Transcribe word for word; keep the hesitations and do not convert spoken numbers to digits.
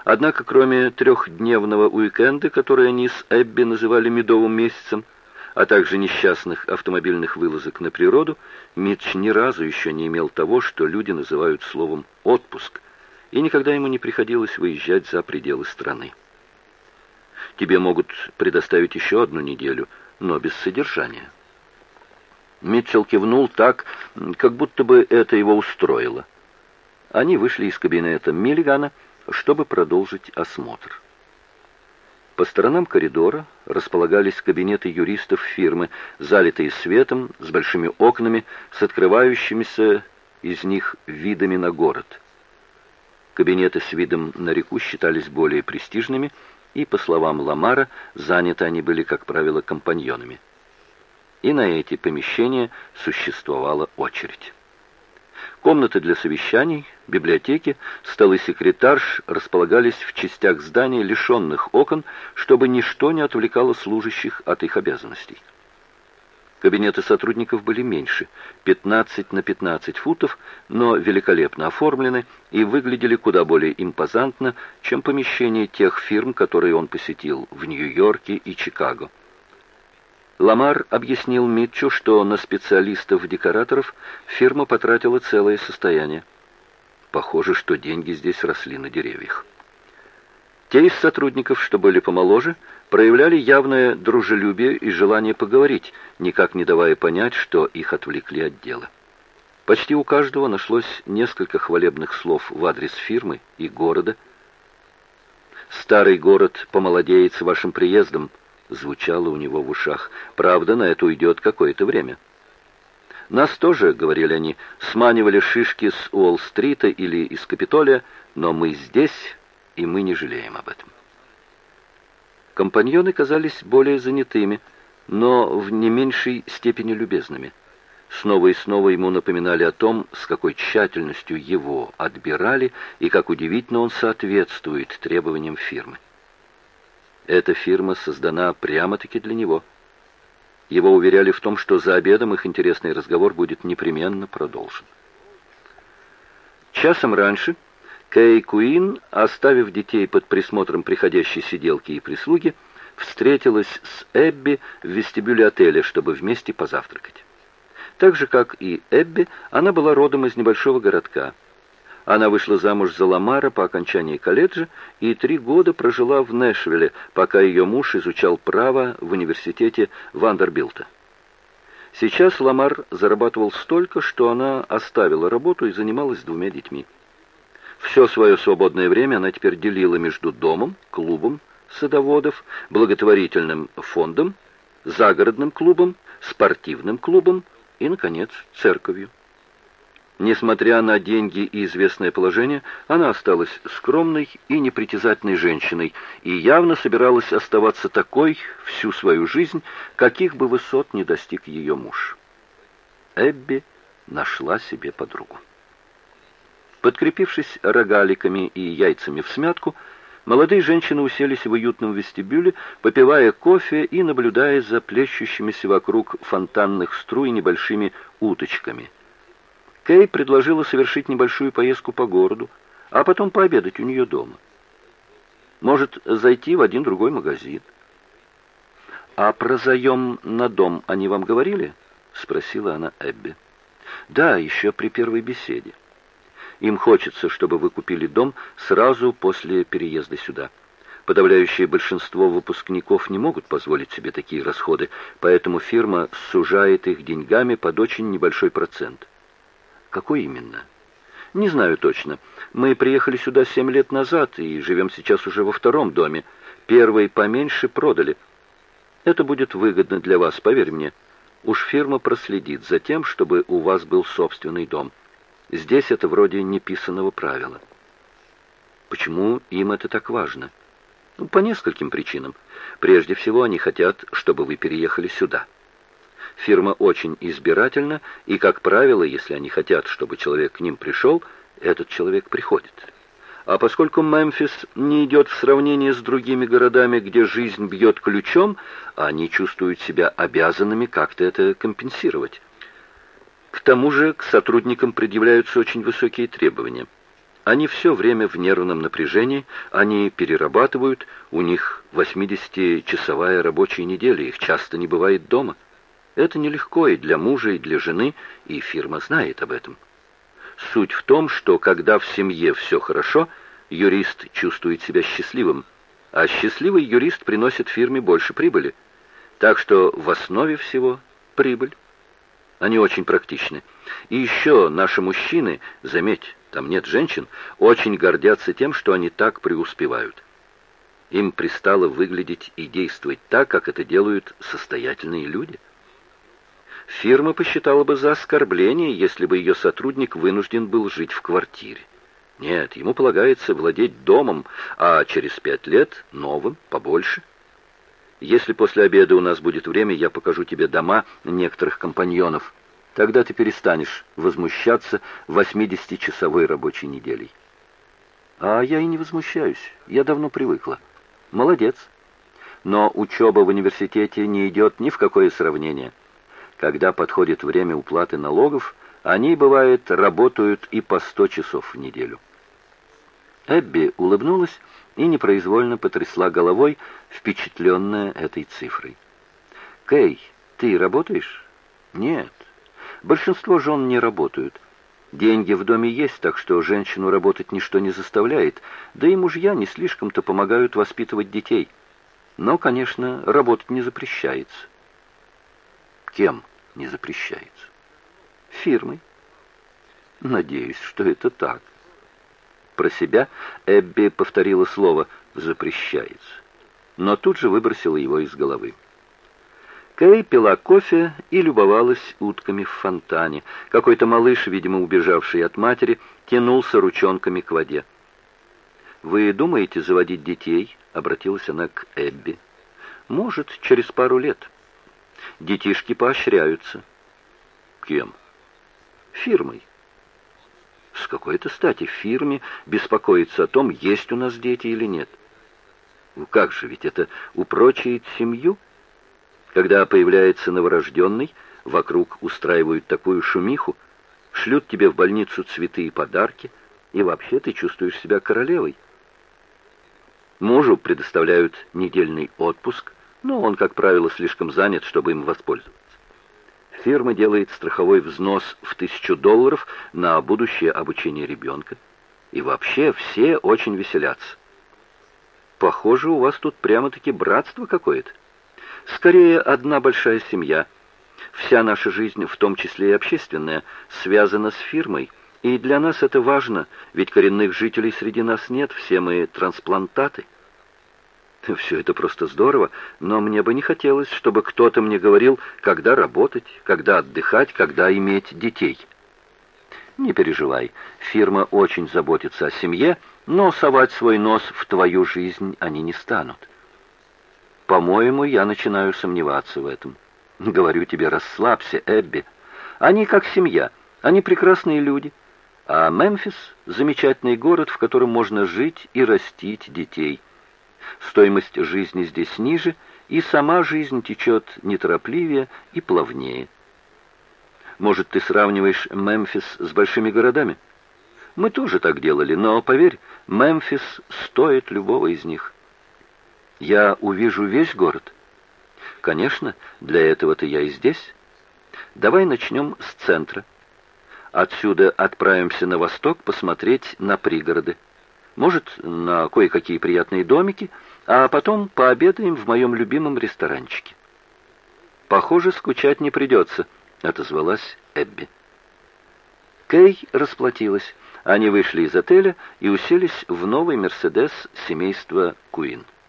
Однако, кроме трехдневного уикенда, который они с Эбби называли «медовым месяцем», а также несчастных автомобильных вылазок на природу, Митч ни разу еще не имел того, что люди называют словом «отпуск», и никогда ему не приходилось выезжать за пределы страны. «Тебе могут предоставить еще одну неделю, но без содержания». Митчелл кивнул так, как будто бы это его устроило. Они вышли из кабинета Миллигана, чтобы продолжить осмотр. По сторонам коридора располагались кабинеты юристов фирмы, залитые светом, с большими окнами, с открывающимися из них видами на город. Кабинеты с видом на реку считались более престижными, и, по словам Ламара, заняты они были, как правило, компаньонами. И на эти помещения существовала очередь. Комнаты для совещаний, библиотеки, столы секретарш располагались в частях здания, лишенных окон, чтобы ничто не отвлекало служащих от их обязанностей. Кабинеты сотрудников были меньше, пятнадцать на пятнадцать футов, но великолепно оформлены и выглядели куда более импозантно, чем помещения тех фирм, которые он посетил в Нью-Йорке и Чикаго. Ламар объяснил Митчу, что на специалистов-декораторов фирма потратила целое состояние. Похоже, что деньги здесь росли на деревьях. Те из сотрудников, что были помоложе, проявляли явное дружелюбие и желание поговорить, никак не давая понять, что их отвлекли от дела. Почти у каждого нашлось несколько хвалебных слов в адрес фирмы и города. «Старый город помолодеет с вашим приездом», звучало у него в ушах. Правда, на это уйдет какое-то время. Нас тоже, говорили они, сманивали шишки с Уолл-стрита или из Капитолия, но мы здесь, и мы не жалеем об этом. Компаньоны казались более занятыми, но в не меньшей степени любезными. Снова и снова ему напоминали о том, с какой тщательностью его отбирали и как удивительно он соответствует требованиям фирмы. Эта фирма создана прямо-таки для него. Его уверяли в том, что за обедом их интересный разговор будет непременно продолжен. Часом раньше Кэй Куин, оставив детей под присмотром приходящей сиделки и прислуги, встретилась с Эбби в вестибюле отеля, чтобы вместе позавтракать. Так же, как и Эбби, она была родом из небольшого городка. Она вышла замуж за Ламара по окончании колледжа и три года прожила в Нэшвилле, пока ее муж изучал право в университете Вандербилта. Сейчас Ламар зарабатывал столько, что она оставила работу и занималась двумя детьми. Все свое свободное время она теперь делила между домом, клубом садоводов, благотворительным фондом, загородным клубом, спортивным клубом и, наконец, церковью. Несмотря на деньги и известное положение, она осталась скромной и непритязательной женщиной и явно собиралась оставаться такой всю свою жизнь, каких бы высот ни достиг ее муж. Эбби нашла себе подругу. Подкрепившись рогаликами и яйцами всмятку, молодые женщины уселись в уютном вестибюле, попивая кофе и наблюдая за плещущимися вокруг фонтанных струй небольшими уточками. Кэй предложила совершить небольшую поездку по городу, а потом пообедать у нее дома. Может, зайти в один-другой магазин. «А про заем на дом они вам говорили?» — спросила она Эбби. «Да, еще при первой беседе. Им хочется, чтобы вы купили дом сразу после переезда сюда. Подавляющее большинство выпускников не могут позволить себе такие расходы, поэтому фирма сужает их деньгами под очень небольшой процент». «Какой именно?» «Не знаю точно. Мы приехали сюда семь лет назад и живем сейчас уже во втором доме. Первый поменьше продали. Это будет выгодно для вас, поверь мне. Уж фирма проследит за тем, чтобы у вас был собственный дом. Здесь это вроде неписаного правила». «Почему им это так важно?» «Ну, по нескольким причинам. Прежде всего, они хотят, чтобы вы переехали сюда. Фирма очень избирательна, и, как правило, если они хотят, чтобы человек к ним пришел, этот человек приходит. А поскольку Мемфис не идет в сравнении с другими городами, где жизнь бьет ключом, они чувствуют себя обязанными как-то это компенсировать. К тому же к сотрудникам предъявляются очень высокие требования. Они все время в нервном напряжении, они перерабатывают, у них восьмидесятичасовая рабочая неделя, их часто не бывает дома. Это нелегко и для мужа, и для жены, и фирма знает об этом. Суть в том, что когда в семье все хорошо, юрист чувствует себя счастливым, а счастливый юрист приносит фирме больше прибыли. Так что в основе всего прибыль. Они очень практичны. И еще наши мужчины, заметь, там нет женщин, очень гордятся тем, что они так преуспевают. Им пристало выглядеть и действовать так, как это делают состоятельные люди. Фирма посчитала бы за оскорбление, если бы ее сотрудник вынужден был жить в квартире. Нет, ему полагается владеть домом, а через пять лет новым, побольше. Если после обеда у нас будет время, я покажу тебе дома некоторых компаньонов. Тогда ты перестанешь возмущаться восьмидесятичасовой рабочей неделей. А я и не возмущаюсь, я давно привыкла. Молодец. Но учеба в университете не идет ни в какое сравнение. Когда подходит время уплаты налогов, они, бывает, работают и по сто часов в неделю. Эбби улыбнулась и непроизвольно потрясла головой, впечатленная этой цифрой. «Кэй, ты работаешь?» «Нет. Большинство жен не работают. Деньги в доме есть, так что женщину работать ничто не заставляет, да и мужья не слишком-то помогают воспитывать детей. Но, конечно, работать не запрещается». «Кем не запрещается?» «Фирмой». «Надеюсь, что это так». Про себя Эбби повторила слово «запрещается», но тут же выбросила его из головы. Кэй пила кофе и любовалась утками в фонтане. Какой-то малыш, видимо, убежавший от матери, тянулся ручонками к воде. «Вы думаете заводить детей?» — обратилась она к Эбби. «Может, через пару лет. Детишки поощряются». «Кем?» «Фирмой». С какой-то стати фирме беспокоиться о том, есть у нас дети или нет. Ну как же, ведь это упрочивает семью. Когда появляется новорожденный, вокруг устраивают такую шумиху, шлют тебе в больницу цветы и подарки, и вообще ты чувствуешь себя королевой. Мужу предоставляют недельный отпуск, но он, как правило, слишком занят, чтобы им воспользоваться. Фирма делает страховой взнос в тысячу долларов на будущее обучение ребенка. И вообще все очень веселятся. Похоже, у вас тут прямо-таки братство какое-то. Скорее, одна большая семья. Вся наша жизнь, в том числе и общественная, связана с фирмой. И для нас это важно, ведь коренных жителей среди нас нет, все мы трансплантаты. Все это просто здорово, но мне бы не хотелось, чтобы кто-то мне говорил, когда работать, когда отдыхать, когда иметь детей. Не переживай, фирма очень заботится о семье, но совать свой нос в твою жизнь они не станут. По-моему, я начинаю сомневаться в этом. Говорю тебе, расслабься, Эбби. Они как семья, они прекрасные люди. А Мемфис — замечательный город, в котором можно жить и растить детей. Стоимость жизни здесь ниже, и сама жизнь течет неторопливее и плавнее. Может, ты сравниваешь Мемфис с большими городами? Мы тоже так делали, но, поверь, Мемфис стоит любого из них. Я увижу весь город? Конечно, для этого-то я и здесь. Давай начнем с центра. Отсюда отправимся на восток посмотреть на пригороды. Может, на кое-какие приятные домики, а потом пообедаем в моем любимом ресторанчике. Похоже, скучать не придется, отозвалась Эбби. Кэй расплатилась. Они вышли из отеля и уселись в новый «Мерседес» семейства Куин.